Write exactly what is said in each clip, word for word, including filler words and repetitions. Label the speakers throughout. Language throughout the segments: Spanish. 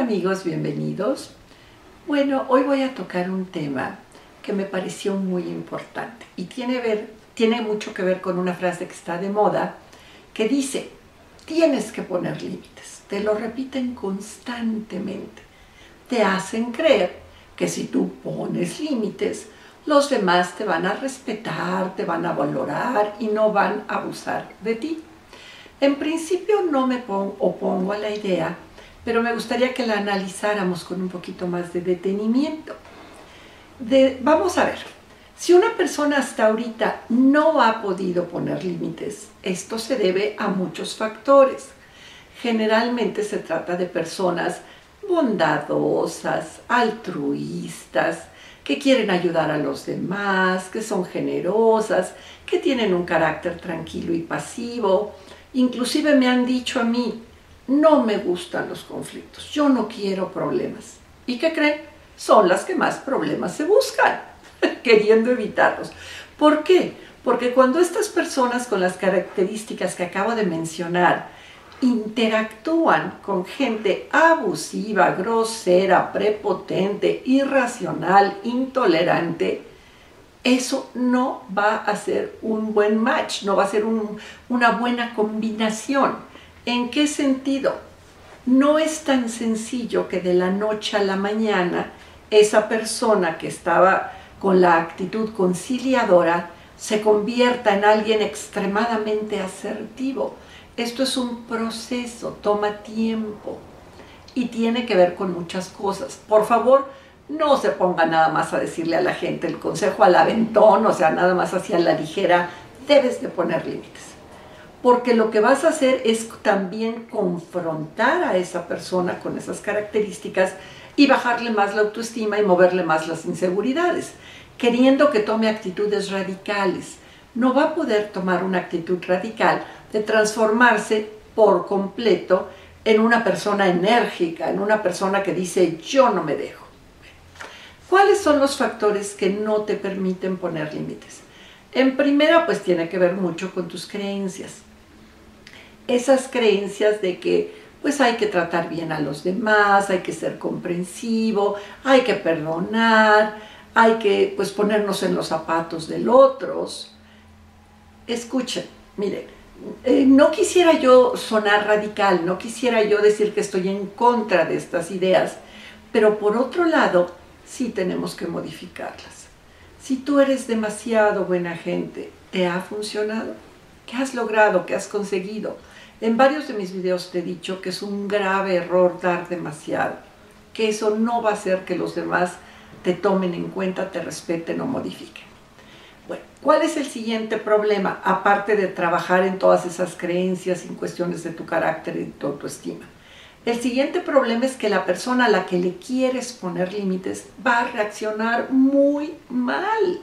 Speaker 1: amigos, bienvenidos. Bueno, hoy voy a tocar un tema que me pareció muy importante y tiene, ver, tiene mucho que ver con una frase que está de moda que dice: tienes que poner límites. Te lo repiten constantemente. Te hacen creer que si tú pones límites, los demás te van a respetar, te van a valorar y no van a abusar de ti. En principio no me opongo a la idea, pero me gustaría que la analizáramos con un poquito más de detenimiento. De, vamos a ver, si una persona hasta ahorita no ha podido poner límites, esto se debe a muchos factores. Generalmente se trata de personas bondadosas, altruistas, que quieren ayudar a los demás, que son generosas, que tienen un carácter tranquilo y pasivo. Inclusive me han dicho a mí: no me gustan los conflictos, yo no quiero problemas. ¿Y qué creen? Son las que más problemas se buscan, queriendo evitarlos. ¿Por qué? Porque cuando estas personas con las características que acabo de mencionar interactúan con gente abusiva, grosera, prepotente, irracional, intolerante, eso no va a ser un buen match, no va a ser un, una buena combinación. ¿En qué sentido? No es tan sencillo que de la noche a la mañana esa persona que estaba con la actitud conciliadora se convierta en alguien extremadamente asertivo. Esto es un proceso, toma tiempo y tiene que ver con muchas cosas. Por favor, no se ponga nada más a decirle a la gente el consejo al aventón, o sea, nada más hacia la ligera. Debes de poner límites. Porque lo que vas a hacer es también confrontar a esa persona con esas características y bajarle más la autoestima y moverle más las inseguridades, queriendo que tome actitudes radicales. No va a poder tomar una actitud radical de transformarse por completo en una persona enérgica, en una persona que dice: yo no me dejo. ¿Cuáles son los factores que no te permiten poner límites? En primera, pues tiene que ver mucho con tus creencias. Esas creencias de que pues hay que tratar bien a los demás, hay que ser comprensivo, hay que perdonar, hay que pues ponernos en los zapatos de los otros. Escuchen, miren, eh, no quisiera yo sonar radical, no quisiera yo decir que estoy en contra de estas ideas, pero por otro lado, sí tenemos que modificarlas. Si tú eres demasiado buena gente, ¿te ha funcionado? ¿Qué has logrado? ¿Qué has conseguido? En varios de mis videos te he dicho que es un grave error dar demasiado, que eso no va a hacer que los demás te tomen en cuenta, te respeten o modifiquen. Bueno, ¿cuál es el siguiente problema? Aparte de trabajar en todas esas creencias, en cuestiones de tu carácter y tu autoestima. El siguiente problema es que la persona a la que le quieres poner límites va a reaccionar muy mal.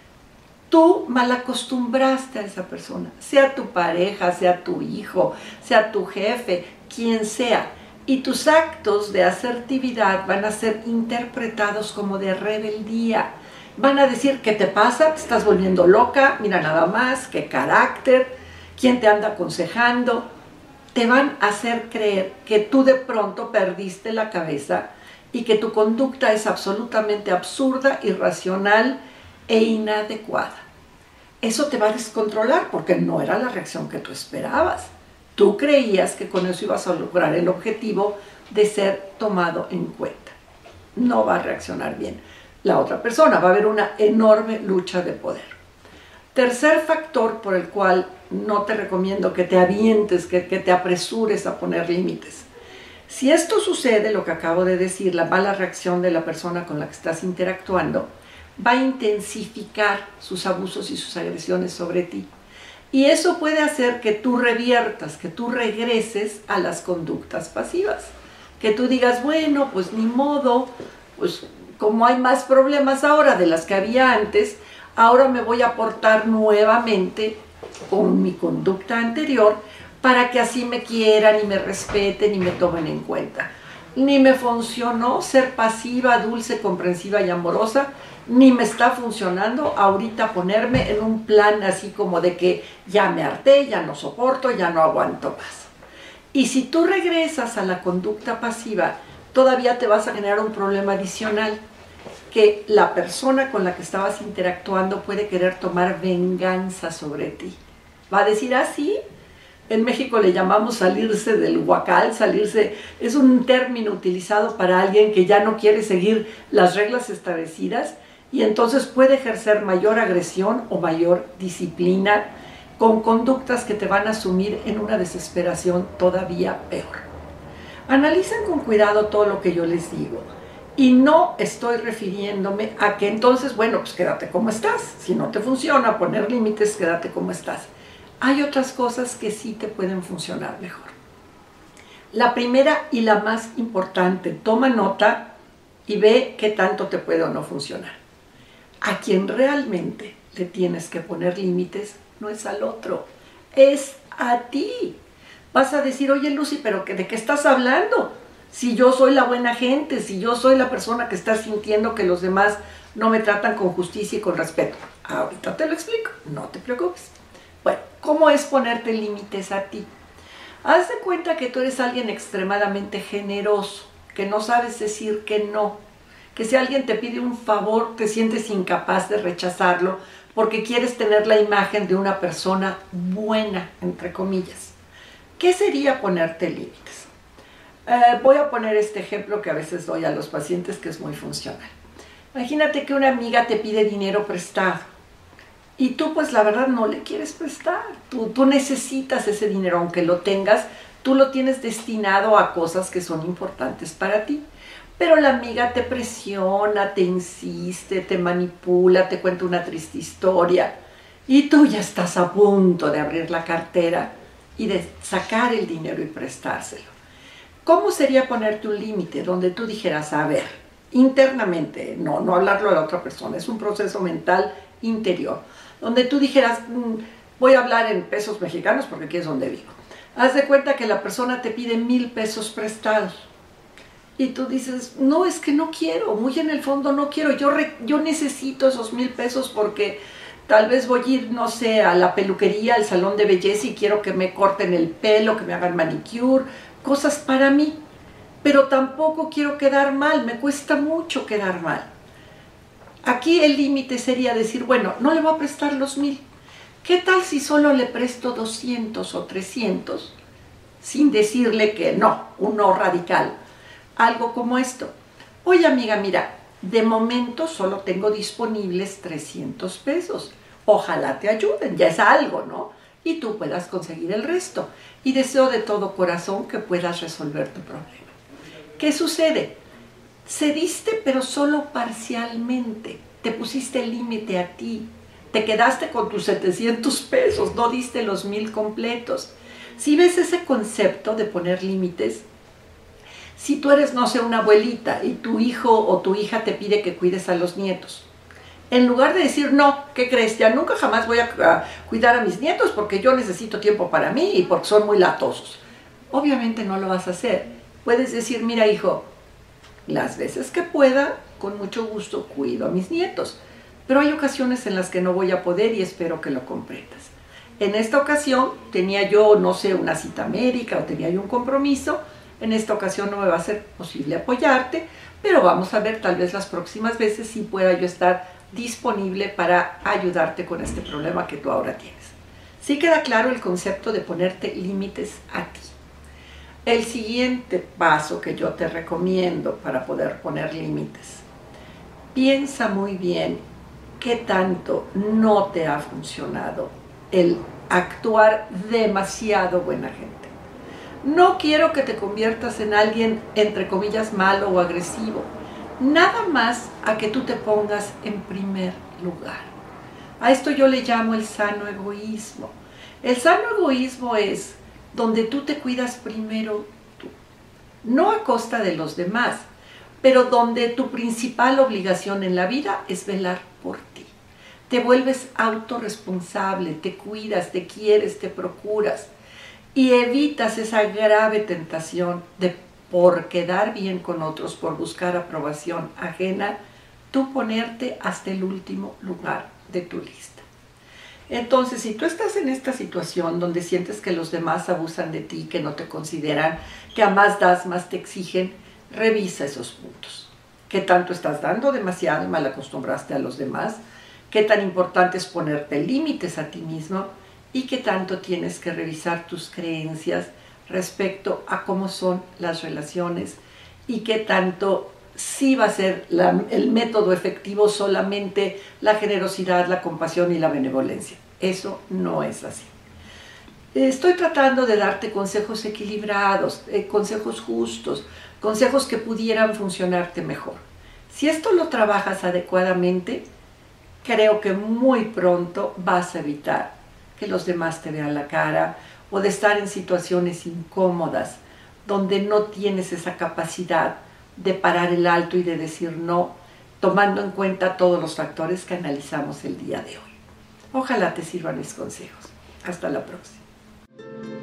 Speaker 1: Tú mal acostumbraste a esa persona, sea tu pareja, sea tu hijo, sea tu jefe, quien sea. Y tus actos de asertividad van a ser interpretados como de rebeldía. Van a decir: ¿qué te pasa? ¿Te estás volviendo loca? Mira nada más, qué carácter, ¿quién te anda aconsejando? Te van a hacer creer que tú de pronto perdiste la cabeza y que tu conducta es absolutamente absurda, irracional e inadecuada. Eso te va a descontrolar porque no era la reacción que tú esperabas. Tú creías que con eso ibas a lograr el objetivo de ser tomado en cuenta. No va a reaccionar bien la otra persona, va a haber una enorme lucha de poder. Tercer factor por el cual no te recomiendo que te avientes, que, que te apresures a poner límites. Si esto sucede, lo que acabo de decir, la mala reacción de la persona con la que estás interactuando, va a intensificar sus abusos y sus agresiones sobre ti. Y eso puede hacer que tú reviertas, que tú regreses a las conductas pasivas. Que tú digas: bueno, pues ni modo, pues como hay más problemas ahora de las que había antes, ahora me voy a portar nuevamente con mi conducta anterior para que así me quieran y me respeten y me tomen en cuenta. Ni me funcionó ser pasiva, dulce, comprensiva y amorosa, ni me está funcionando ahorita ponerme en un plan así como de que ya me harté, ya no soporto, ya no aguanto más. Y si tú regresas a la conducta pasiva, todavía te vas a generar un problema adicional, que la persona con la que estabas interactuando puede querer tomar venganza sobre ti. Va a decir, ah, sí, en México le llamamos salirse del huacal, salirse, es un término utilizado para alguien que ya no quiere seguir las reglas establecidas y entonces puede ejercer mayor agresión o mayor disciplina con conductas que te van a sumir en una desesperación todavía peor. Analicen con cuidado todo lo que yo les digo y no estoy refiriéndome a que entonces, bueno, pues quédate como estás. Si no te funciona poner límites, quédate como estás. Hay otras cosas que sí te pueden funcionar mejor. La primera y la más importante, toma nota y ve qué tanto te puede o no funcionar. A quien realmente le tienes que poner límites no es al otro, es a ti. Vas a decir, oye Lucy, ¿pero de qué estás hablando? Si yo soy la buena gente, si yo soy la persona que está sintiendo que los demás no me tratan con justicia y con respeto. Ahorita te lo explico, no te preocupes. Bueno, ¿cómo es ponerte límites a ti? Haz de cuenta que tú eres alguien extremadamente generoso, que no sabes decir que no, que si alguien te pide un favor, te sientes incapaz de rechazarlo porque quieres tener la imagen de una persona buena, entre comillas. ¿Qué sería ponerte límites? Eh, voy a poner este ejemplo que a veces doy a los pacientes que es muy funcional. Imagínate que una amiga te pide dinero prestado. Y tú, pues, la verdad, no le quieres prestar. Tú, tú necesitas ese dinero, aunque lo tengas, tú lo tienes destinado a cosas que son importantes para ti. Pero la amiga te presiona, te insiste, te manipula, te cuenta una triste historia. Y tú ya estás a punto de abrir la cartera y de sacar el dinero y prestárselo. ¿Cómo sería ponerte un límite donde tú dijeras, a ver, internamente, no, no hablarlo a la otra persona, es un proceso mental interior, donde tú dijeras, mmm, voy a hablar en pesos mexicanos porque aquí es donde vivo. Haz de cuenta que la persona te pide mil pesos prestados y tú dices, no, es que no quiero, muy en el fondo no quiero, yo, re, yo necesito esos mil pesos porque tal vez voy a ir, no sé, a la peluquería, al salón de belleza y quiero que me corten el pelo, que me hagan manicure, cosas para mí, pero tampoco quiero quedar mal, me cuesta mucho quedar mal. Aquí el límite sería decir, bueno, no le voy a prestar los mil. ¿Qué tal si solo le presto doscientos o trescientos? Sin decirle que no, un no radical. Algo como esto. Oye, amiga, mira, de momento solo tengo disponibles trescientos pesos. Ojalá te ayuden, ya es algo, ¿no? Y tú puedas conseguir el resto. Y deseo de todo corazón que puedas resolver tu problema. ¿Qué sucede? Cediste, pero solo parcialmente. Te pusiste el límite a ti. Te quedaste con tus setecientos pesos, no diste los mil completos. Si ves ese concepto de poner límites, si tú eres, no sé, una abuelita y tu hijo o tu hija te pide que cuides a los nietos, en lugar de decir, no, ¿qué crees? Ya nunca jamás voy a, a cuidar a mis nietos porque yo necesito tiempo para mí y porque son muy latosos. Obviamente no lo vas a hacer. Puedes decir, mira, hijo, las veces que pueda, con mucho gusto cuido a mis nietos. Pero hay ocasiones en las que no voy a poder y espero que lo comprendas. En esta ocasión tenía yo, no sé, una cita médica o tenía yo un compromiso. En esta ocasión no me va a ser posible apoyarte, pero vamos a ver tal vez las próximas veces si pueda yo estar disponible para ayudarte con este problema que tú ahora tienes. ¿Sí queda claro el concepto de ponerte límites a ti? El siguiente paso que yo te recomiendo para poder poner límites. Piensa muy bien qué tanto no te ha funcionado el actuar demasiado buena gente. No quiero que te conviertas en alguien, entre comillas, malo o agresivo. Nada más a que tú te pongas en primer lugar. A esto yo le llamo el sano egoísmo. El sano egoísmo es donde tú te cuidas primero tú. No a costa de los demás, pero donde tu principal obligación en la vida es velar por ti. Te vuelves autorresponsable, te cuidas, te quieres, te procuras y evitas esa grave tentación de, por quedar bien con otros, por buscar aprobación ajena, tú ponerte hasta el último lugar de tu lista. Entonces, si tú estás en esta situación donde sientes que los demás abusan de ti, que no te consideran, que a más das, más te exigen, revisa esos puntos. ¿Qué tanto estás dando demasiado y mal acostumbraste a los demás? ¿Qué tan importante es ponerte límites a ti mismo? ¿Y qué tanto tienes que revisar tus creencias respecto a cómo son las relaciones? ¿Y qué tanto sí va a ser la, el método efectivo solamente la generosidad, la compasión y la benevolencia? Eso no es así. Estoy tratando de darte consejos equilibrados, eh, consejos justos, consejos que pudieran funcionarte mejor. Si esto lo trabajas adecuadamente, creo que muy pronto vas a evitar que los demás te vean la cara o de estar en situaciones incómodas donde no tienes esa capacidad de parar el alto y de decir no, tomando en cuenta todos los factores que analizamos el día de hoy. Ojalá te sirvan mis consejos. Hasta la próxima.